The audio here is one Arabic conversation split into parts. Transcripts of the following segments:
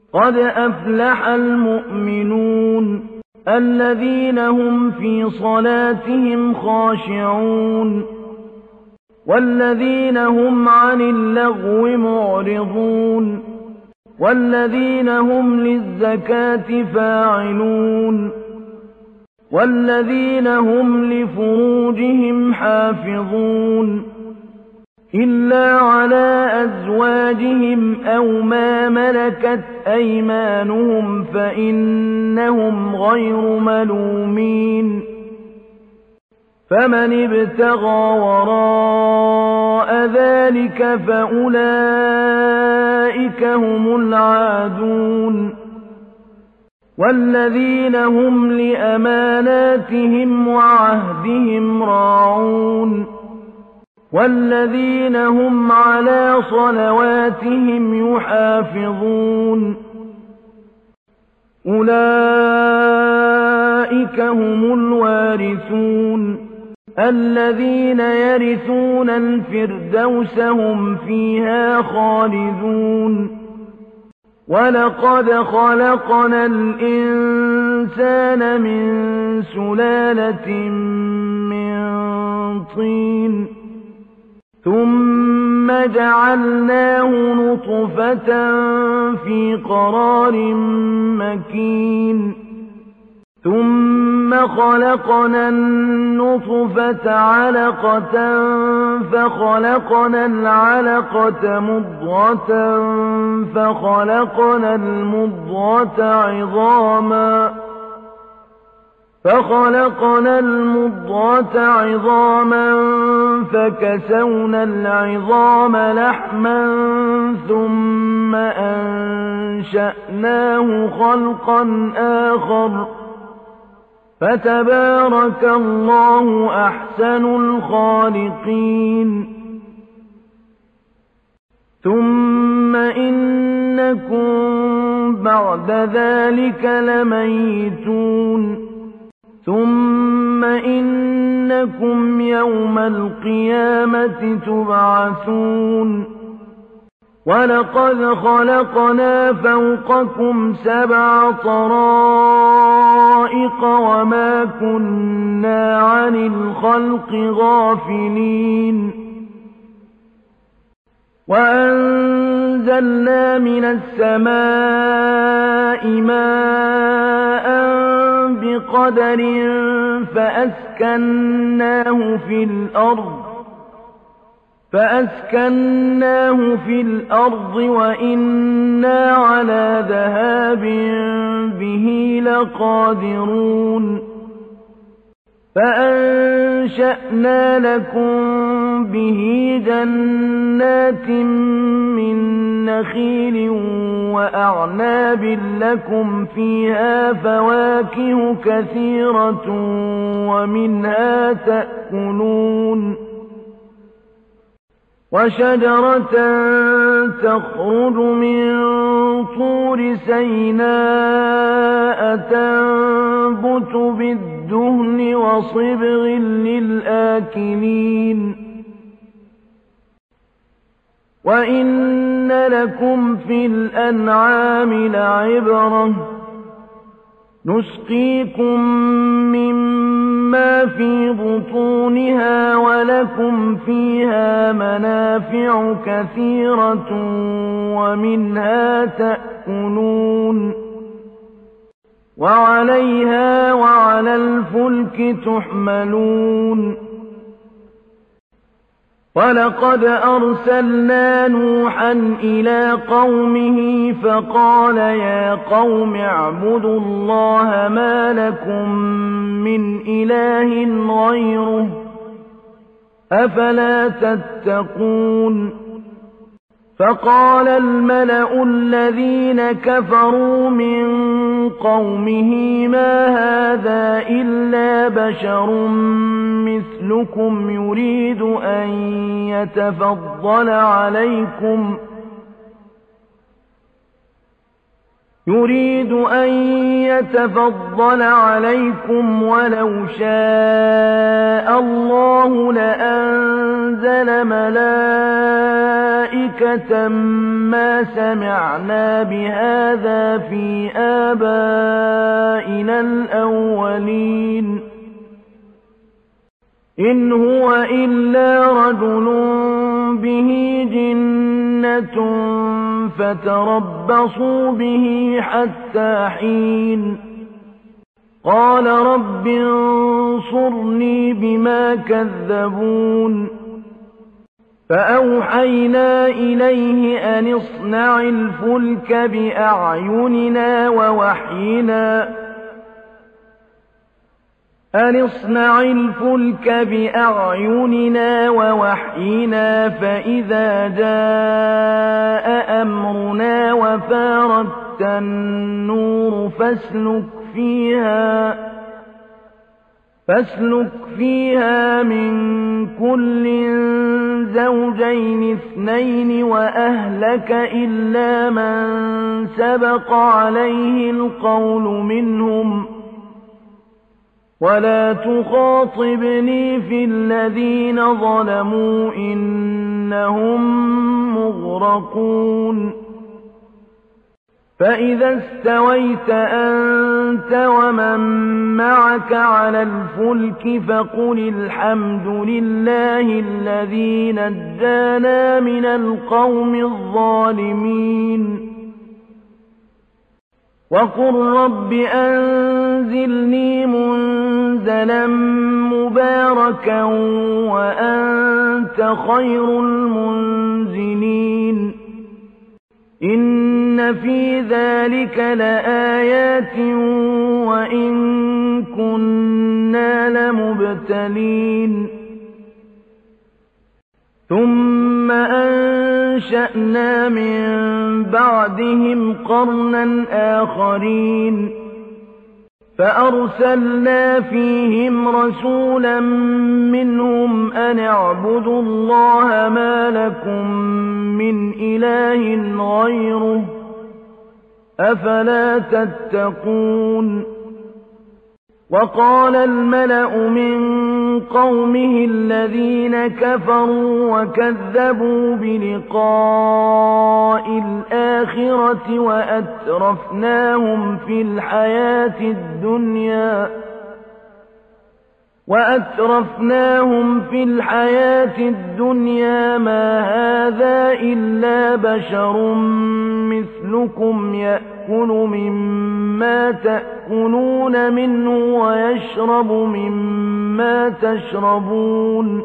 قد أفلح المؤمنون الذين هم في صلاتهم خاشعون والذين هم عن اللغو معرضون والذين هم للزكاة فاعلون والذين هم لفروجهم حافظون إلا على أزواجهم أو ما ملكت أيمانهم فإنهم غير ملومين فمن ابتغى وراء ذلك فأولئك هم العادون والذين هم لأماناتهم وعهدهم راعون والذين هم على صلواتهم يحافظون أولئك هم الوارثون الذين يرثون الفردوس هم فيها خالدون ولقد خلقنا الإنسان من سلالة من طين ثم جعلناه نطفة في قرار مكين ثم خلقنا النطفة علقة فخلقنا العلقة مضغة فخلقنا المضغة عظاما فكسونا العظام لحما ثم أنشأناه خلقا آخر فتبارك الله أحسن الخالقين ثم إنكم بعد ذلك لميتون ثم إنكم يوم القيامة تبعثون ولقد خلقنا فوقكم 7 طرائق وما كنا عن الخلق غافلين وأنزلنا من السماء ماء بقدر فأسكناه في الأرض وإنا على ذهاب به لقادرون فأنشأنا لكم به جنات من نخيل وأعناب لكم فيها فواكه كثيرة ومنها تأكلون وشجرة تخرج من طور سيناء تنبت بالدهن وصبغ للآكلين وإن لكم في الأنعام لعبرة نسقيكم مما في بطونها ولكم فيها منافع كثيرة ومنها تأكلون وعليها وعلى الفلك تحملون ولقد أرسلنا نوحا إلى قومه فقال يا قوم اعبدوا الله ما لكم من إله غيره أفلا تتقون فقال الملأ الذين كفروا من قومه ما هذا إلا بشر مثلكم يريد أن يتفضل عليكم ولو شاء الله لأنزل ملائكة مَلَائِكَةً مَا سَمِعْنَا بِهَذَا فِي آبَائِنَا الْأَوَّلِينَ إِنْ هُوَ إِلَّا رَجُلٌ بِهِ جِنَّةٌ فَتَرَبَّصُوا بِهِ حَتَّىٰ حِينٍ قَالَ رَبِّ انصُرْنِي بِمَا كَذَّبُونِ فَأَوْحَيْنَا إِلَيْهِ أَنِ اصْنَعِ الْفُلْكَ بِأَعْيُنِنَا وَوَحْيِنَا فَإِذَا جَاءَ أَمْرُنَا وَفَارَتِ النُّورُ فاسلك فيها من كل زوجين اثنين وأهلك إلا من سبق عليه القول منهم ولا تخاطبني في الذين ظلموا إنهم مغرقون فإذا استويت أنت ومن معك على الفلك فقل الحمد لله الذي نجانا من القوم الظالمين وقل رب أنزلني منزلا مباركا وأنت خير المنزلين إن في ذلك لآيات وإن كنا لمبتلين ثم أنشأنا من بعدهم قرنا آخرين فأرسلنا فيهم رسولا منهم أن اعبدوا الله ما لكم من إله غيره أفلا تتقون وقال الملأ من قومه الذين كفروا وكذبوا بلقاء الآخرة وأترفناهم في الحياة الدنيا ما هذا إلا بشر مثلكم يأكل مما تأكلون منه ويشرب مما تشربون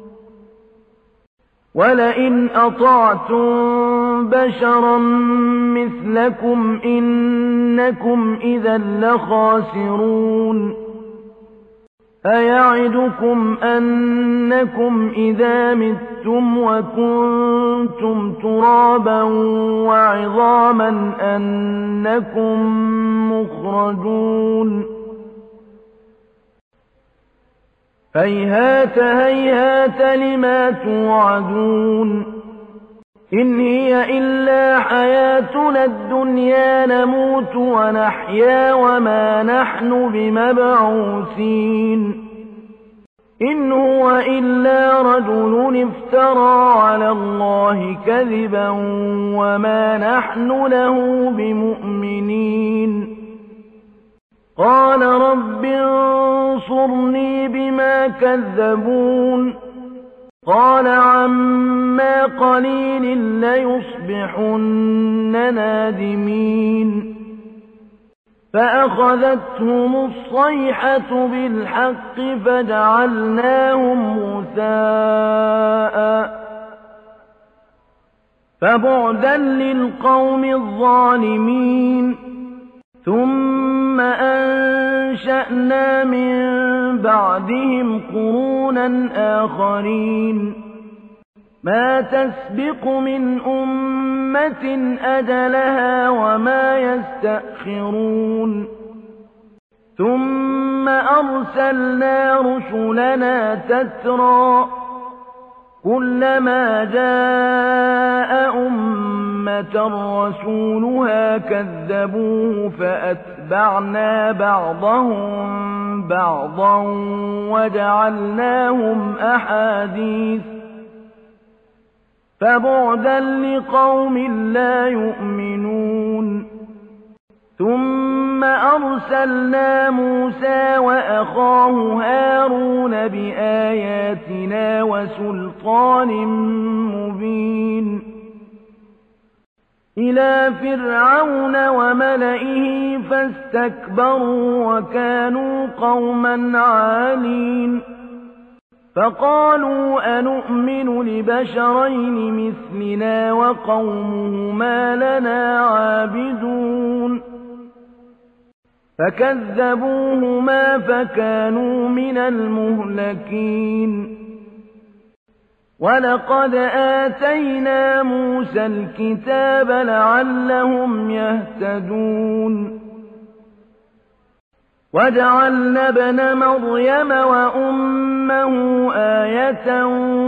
ولئن أطعتم بشرا مثلكم إنكم إذا لخاسرون أيعدكم أنكم إذا متم وكنتم ترابا وعظاما أنكم مخرجون هيهات هيهات لما توعدون إن هي إلا حياتنا الدنيا نموت ونحيا وما نحن بمبعوثين إن هو إلا رجل افترى على الله كذبا وما نحن له بمؤمنين قال رب انصرني بما كذبون قال عما قليل ليصبحن نادمين فأخذتهم الصيحة بالحق فجعلناهم غثاء فبعدا للقوم الظالمين ثم أنشأنا من بعدهم قرونا آخرين ما تسبق من أمة أجلها وما يستأخرون ثم أرسلنا رسلنا تترى كلما جاء أمة رسولها كذبوه فأتبعنا بعضهم بعضا وجعلناهم أحاديث فبعدا لقوم لا يؤمنون. ثم أرسلنا موسى وأخاه هارون بآياتنا وسلطان مبين إلى فرعون وملئه فاستكبروا وكانوا قوما عالين. فقالوا أنؤمن لبشرين مثلنا وقومهما لنا عابدون. فكذبوهما فكانوا من المهلكين. ولقد آتينا موسى الكتاب لعلهم يهتدون. وجعلنا ابن مريم وأمه آية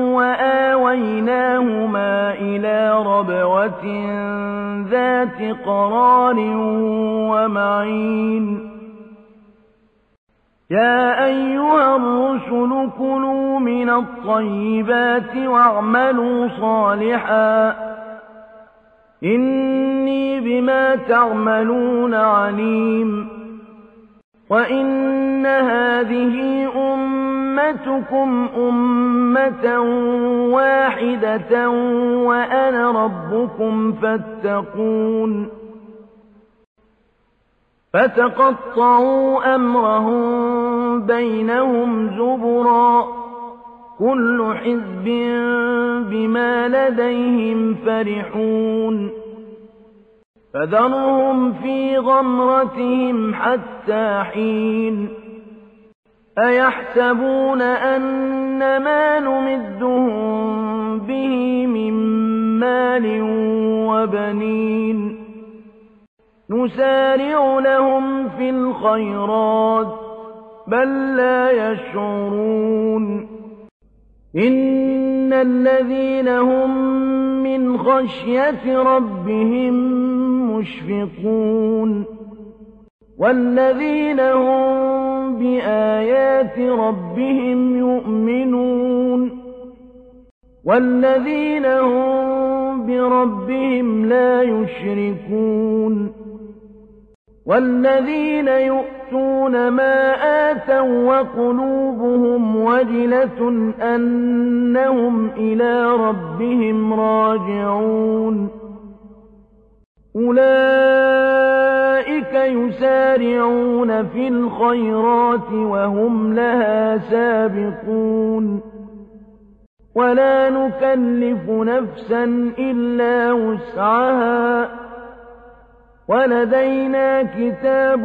وآويناهما إلى ربوة ذات قرار ومعين. يا أيها الرسل كلوا من الطيبات واعملوا صالحا إني بما تعملون عليم. وإن هذه أمتكم أمة واحدة وأنا ربكم فاتقون. فتقطعوا أمرهم بينهم زبرا كل حزب بما لديهم فرحون. فذرهم في غمرتهم حتى حين. أيحسبون أن ما نمدهم به من مال وبنين نسارع لهم في الخيرات بل لا يشعرون. إن الذين هم من خشية ربهم مشفقون والذين هم بآيات ربهم يؤمنون والذين هم بربهم لا يشركون والذين يؤتون ما آتوا وقلوبهم وجلة أنهم إلى ربهم راجعون. أولئك يسارعون في الخيرات وهم لها سابقون. ولا نكلف نفسا إلا وسعها ولدينا كتاب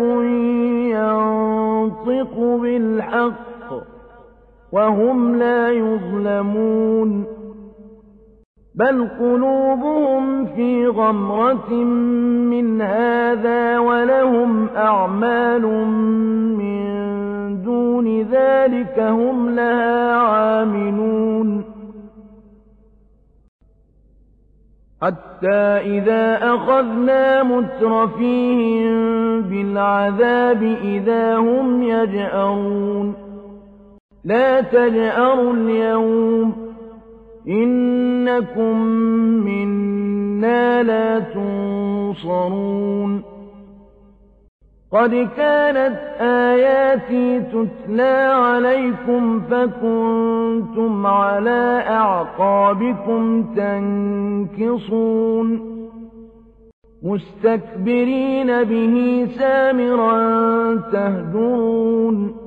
ينطق بالحق وهم لا يظلمون. بل قلوبهم في غمرة من هذا ولهم أعمال من دون ذلك هم لها عاملون. حتى إذا أخذنا مترفيهم بالعذاب إذا هم يجأرون. لا تجأروا اليوم إنكم منا لا تنصرون. قد كانت آياتي تتلى عليكم فكنتم على أعقابكم تنكصون مستكبرين به سامرا تهجرون.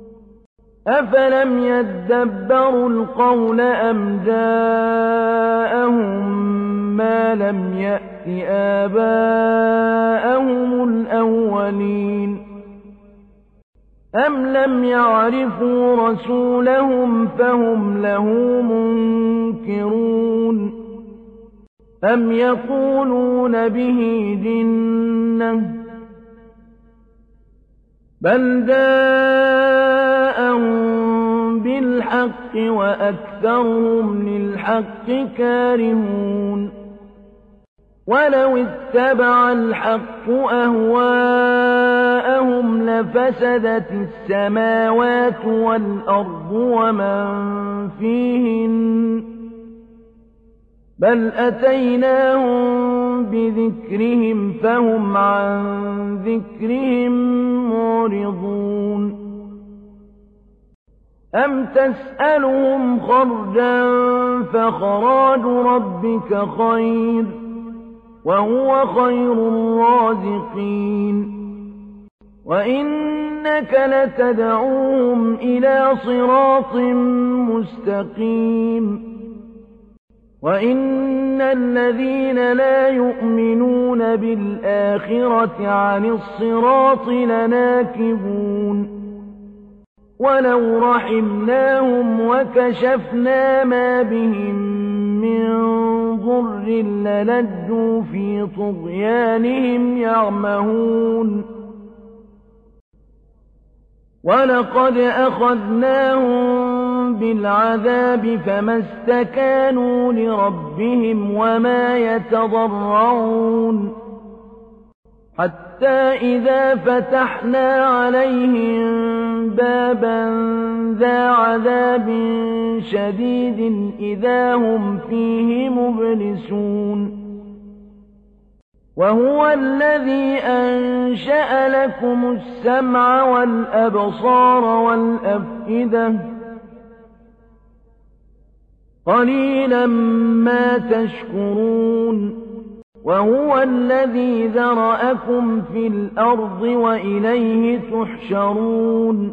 أفلم يدبروا القول أم جاءهم ما لم يأت آباءهم الأولين أم لم يعرفوا رسولهم فهم له منكرون أم يقولون به جنة بل جاءهم بالحق وأكثرهم للحق كارهون. ولو اتبع الحق أهواءهم لفسدت السماوات والأرض ومن فيهن بل أتيناهم بذكرهم فهم عن ذكرهم معرضون أم تسألهم خرجا فخراج ربك خير وهو خير الرازقين وإنك لتدعوهم إلى صراط مستقيم وإن الذين لا يؤمنون بالآخرة عن الصراط لناكبون ولو رحمناهم وكشفنا ما بهم من ضر للجوا في طغيانهم يعمهون ولقد أخذناهم بالعذاب فما استكانوا لربهم وما يتضرعون حتى إذا فتحنا عليهم بابا ذا عذاب شديد إذا هم فيه مبلسون وهو الذي أنشأ لكم السمع والأبصار والأفئدة قليلا ما تشكرون وهو الذي ذرأكم في الأرض وإليه تحشرون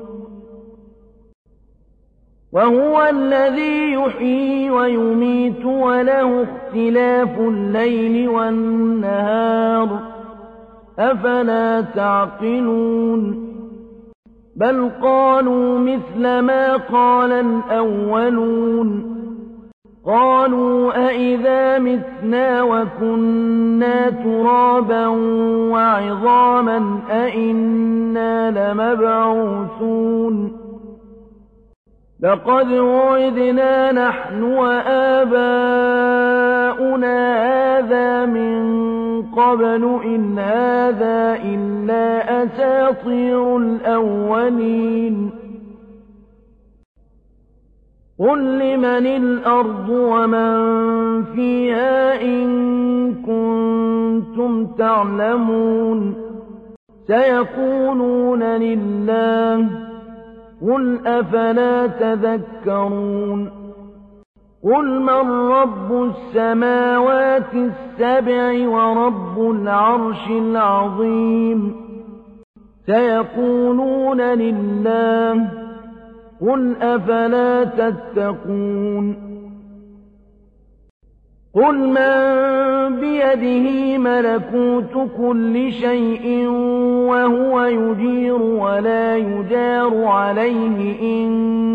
وهو الذي يحيي ويميت وله اختلاف الليل والنهار أفلا تعقلون بل قالوا مثل ما قال الأولون قالوا أئذا متنا وكنا ترابا وعظاما أئنا لمبعوثون لقد وعدنا نحن وآباؤنا هذا من قبل إن هذا إلا أساطير الأولين قل لمن الأرض ومن فيها إن كنتم تعلمون سيقولون لله قل أفلا تذكرون قل من رب السماوات السبع ورب العرش العظيم سيقولون لله قل أفلا تتقون قل من بيده ملكوت كل شيء وهو يجير ولا يجار عليه إن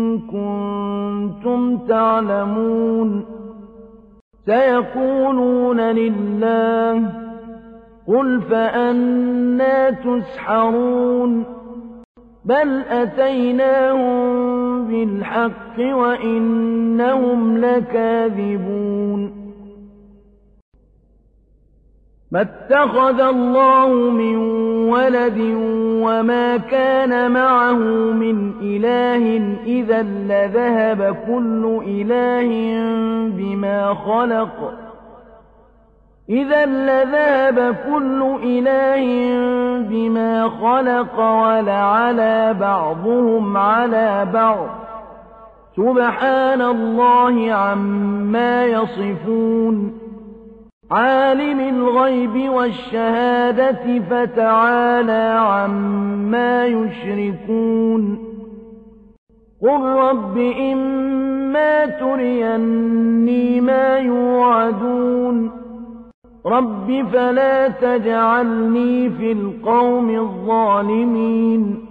كنتم تعلمون سيقولون لله قل فأنى تسحرون بل أتيناهم بالحق وإنهم لكاذبون ما اتخذ الله من ولد وما كان معه من إله إذا لذهب كل إله بما خلق بما خلق ولعلى بعضهم على بعض سبحان الله عما يصفون عالم الغيب والشهادة فتعالى عما يشركون قل رب إما تريني ما يوعدون رب فلا تجعلني في القوم الظالمين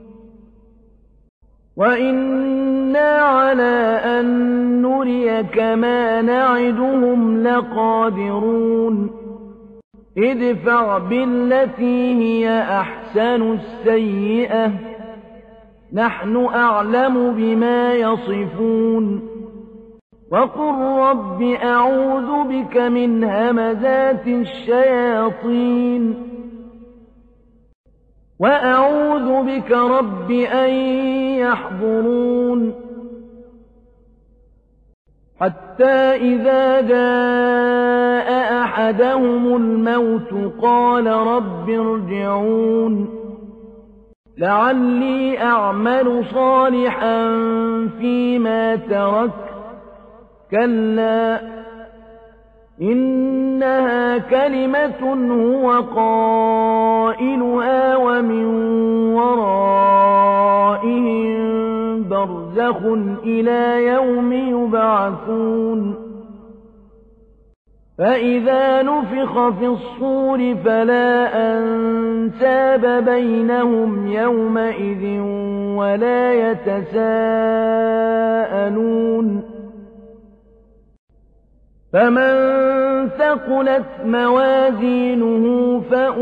وإنا على أن نريك ما نعدهم لقادرون ادفع بالتي هي أحسن السيئة نحن أعلم بما يصفون وقل رب أعوذ بك من همزات الشياطين وأعوذ بك رب أن يحضرون حتى إذا جاء أحدهم الموت قال رب ارجعون لعلي أعمل صالحا فيما تركت كلا إنها كلمة هو قائلها ومن ورائهم برزخ إلى يوم يبعثون فإذا نفخ في الصور فلا أنساب بينهم يومئذ ولا يتساءلون فمن ثقلت موازينه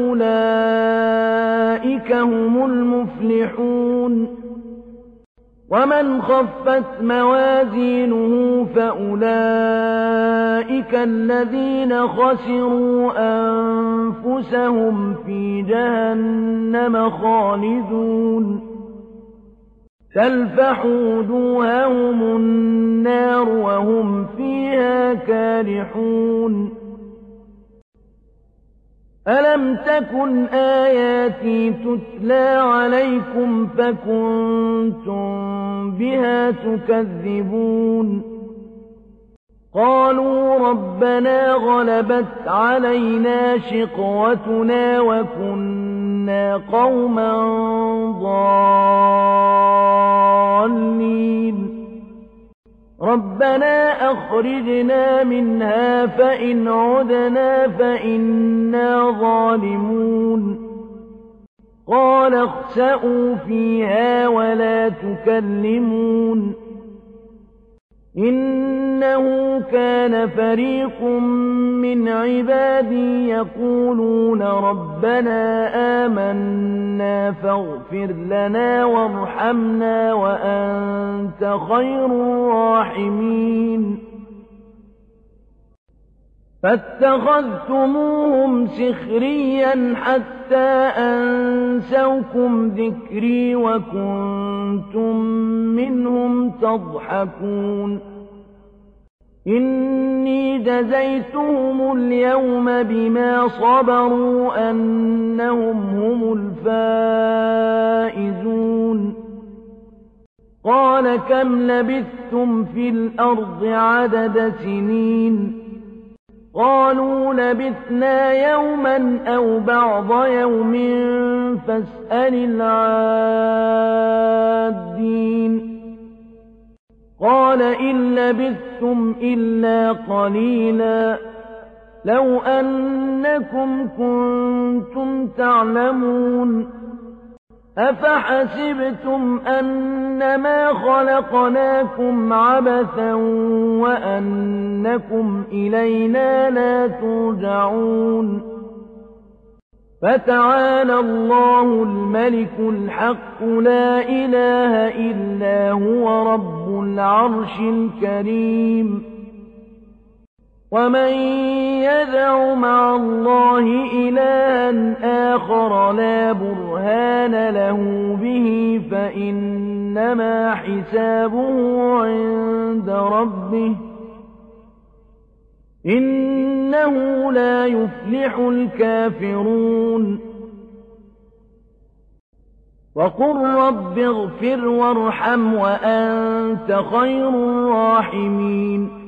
فأولئك هم المفلحون ومن خفت موازينه فأولئك الذين خسروا أنفسهم في جهنم خالدون تلفح وجوههم النار وهم فيها كالحون ألم تكن آياتي تتلى عليكم فكنتم بها تكذبون قالوا ربنا غلبت علينا شقوتنا وكنا قوما ضالين ربنا أخرجنا منها فإن عدنا فإنا ظالمون قال اخسئوا فيها ولا تكلمون إنه كان فريق من عبادي يقولون ربنا آمنا فاغفر لنا وارحمنا وأنت خير الراحمين فاتخذتموهم سخريا حتى أنسوكم ذكري وكنتم منهم تضحكون إني جزيتهم اليوم بما صبروا أنهم هم الفائزون قال كم لبثتم في الأرض عدد سنين قالوا لبثنا يوما أو بعض يوم فاسأل العادين قال إن لبثتم إلا قليلا لو أنكم كنتم تعلمون أفحسبتم أنما خلقناكم عبثا وأنكم إلينا لا ترجعون فتعالى الله الملك الحق لا إله إلا هو رب العرش الكريم ومن يدع مع الله إلها آخر لا برهان له به فإنما حسابه عند ربه إنه لا يفلح الكافرون وقل رب اغفر وارحم وأنت خير الراحمين